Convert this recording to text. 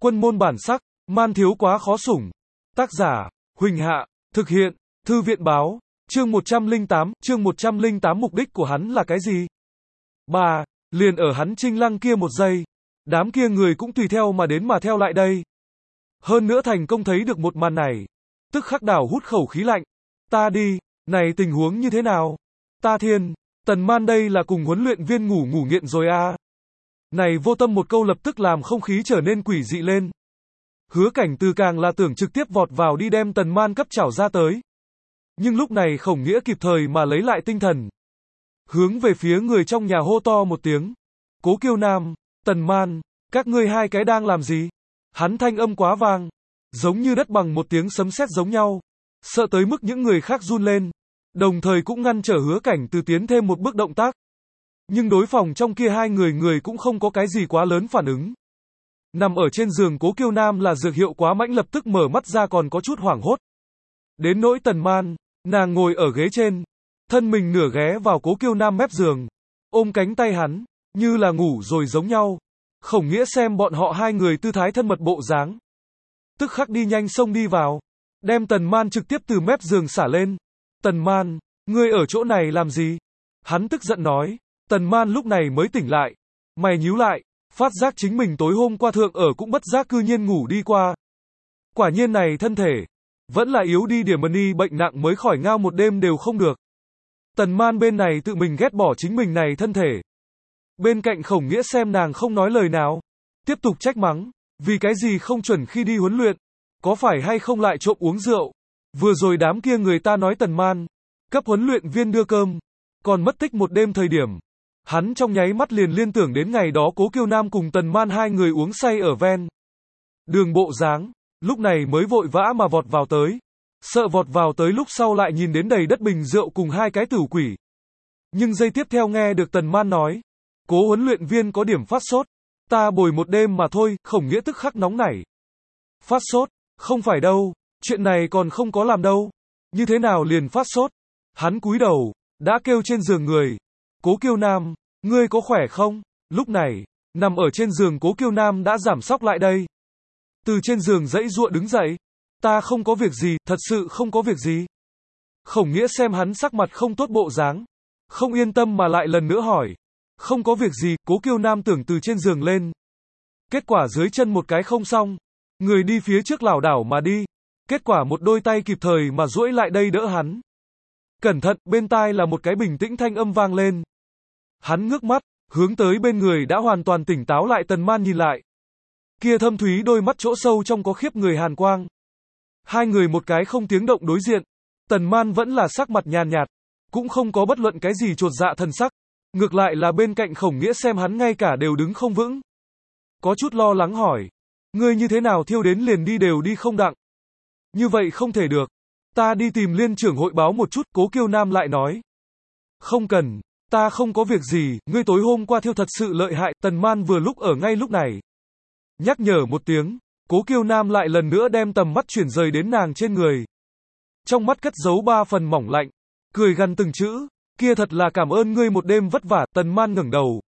Quân môn bản sắc, man thiếu quá khó sủng. Tác giả, Huỳnh Hạ, thực hiện, Thư viện báo, chương 108, mục đích của hắn là cái gì? 3. Liền ở hắn trinh lăng kia một giây, đám kia người cũng tùy theo mà đến mà theo lại đây. Hơn nữa thành công thấy được một màn này, tức khắc đảo hút khẩu khí lạnh. Ta đi, này tình huống như thế nào? Ta thiên, Tần Man đây là cùng huấn luyện viên ngủ nghiện rồi à? Này vô tâm một câu lập tức làm không khí trở nên quỷ dị lên. Hứa Cảnh Từ càng là tưởng trực tiếp vọt vào đi đem Tần Man cấp chảo ra tới. Nhưng lúc này Khổng Nghĩa kịp thời mà lấy lại tinh thần. Hướng về phía người trong nhà hô to một tiếng. Cố Kiêu Nam, Tần Man, các ngươi hai cái đang làm gì? Hắn thanh âm quá vang, giống như đất bằng một tiếng sấm sét giống nhau. Sợ tới mức những người khác run lên. Đồng thời cũng ngăn trở Hứa Cảnh Từ tiến thêm một bước động tác. Nhưng đối phòng trong kia hai người cũng không có cái gì quá lớn phản ứng. Nằm ở trên giường Cố Kiêu Nam là dược hiệu quá mãnh lập tức mở mắt ra còn có chút hoảng hốt. Đến nỗi Tần Man, nàng ngồi ở ghế trên, thân mình nửa ghé vào Cố Kiêu Nam mép giường, ôm cánh tay hắn, như là ngủ rồi giống nhau. Khổng Nghĩa xem bọn họ hai người tư thái thân mật bộ dáng, tức khắc đi nhanh xông đi vào, đem Tần Man trực tiếp từ mép giường xả lên. Tần Man, ngươi ở chỗ này làm gì? Hắn tức giận nói. Tần Man lúc này mới tỉnh lại, mày nhíu lại, phát giác chính mình tối hôm qua thượng ở cũng bất giác cư nhiên ngủ đi qua. Quả nhiên này thân thể, vẫn là yếu đi điểm ni bệnh nặng mới khỏi ngao một đêm đều không được. Tần Man bên này tự mình ghét bỏ chính mình này thân thể. Bên cạnh Khổng Nghĩa xem nàng không nói lời nào, tiếp tục trách mắng, vì cái gì không chuẩn khi đi huấn luyện, có phải hay không lại trộm uống rượu. Vừa rồi đám kia người ta nói Tần Man, cấp huấn luyện viên đưa cơm, còn mất tích một đêm thời điểm. Hắn trong nháy mắt liền liên tưởng đến ngày đó Cố Kiêu Nam cùng Tần Man hai người uống say ở ven đường bộ dáng, lúc này mới vội vã mà vọt vào tới. Sợ vọt vào tới lúc sau lại nhìn đến đầy đất bình rượu cùng hai cái tửu quỷ. Nhưng giây tiếp theo nghe được Tần Man nói, Cố huấn luyện viên có điểm phát sốt, ta bồi một đêm mà thôi. Khổng Nghĩa tức khắc nóng nảy. Phát sốt, không phải đâu, chuyện này còn không có làm đâu, như thế nào liền phát sốt? Hắn cúi đầu, đã kêu trên giường người. Cố Kiêu Nam, ngươi có khỏe không? Lúc này, nằm ở trên giường Cố Kiêu Nam đã giảm sóc lại đây. Từ trên giường giãy giụa đứng dậy. Ta không có việc gì, thật sự không có việc gì. Khổng Nghĩa xem hắn sắc mặt không tốt bộ dáng, không yên tâm mà lại lần nữa hỏi. Không có việc gì, Cố Kiêu Nam tưởng từ trên giường lên. Kết quả dưới chân một cái không xong, người đi phía trước lảo đảo mà đi. Kết quả một đôi tay kịp thời mà duỗi lại đây đỡ hắn. Cẩn thận, bên tai là một cái bình tĩnh thanh âm vang lên. Hắn ngước mắt, hướng tới bên người đã hoàn toàn tỉnh táo lại Tần Man nhìn lại. Kia thâm thúy đôi mắt chỗ sâu trong có khiếp người hàn quang. Hai người một cái không tiếng động đối diện. Tần Man vẫn là sắc mặt nhàn nhạt, cũng không có bất luận cái gì chột dạ thần sắc. Ngược lại là bên cạnh Khổng Nghĩa xem hắn ngay cả đều đứng không vững. Có chút lo lắng hỏi. Ngươi như thế nào thiêu đến liền đi đều đi không đặng? Như vậy không thể được. Ta đi tìm liên trưởng hội báo một chút. Cố Kiêu Nam lại nói. Không cần, ta không có việc gì, ngươi tối hôm qua thiêu thật sự lợi hại. Tần Man vừa lúc ở ngay lúc này nhắc nhở một tiếng. Cố Kiêu Nam lại lần nữa đem tầm mắt chuyển rời đến nàng trên người. Trong mắt cất giấu 3 phần mỏng lạnh, cười gằn từng chữ. Kia thật là cảm ơn ngươi một đêm vất vả. Tần Man ngẩng đầu,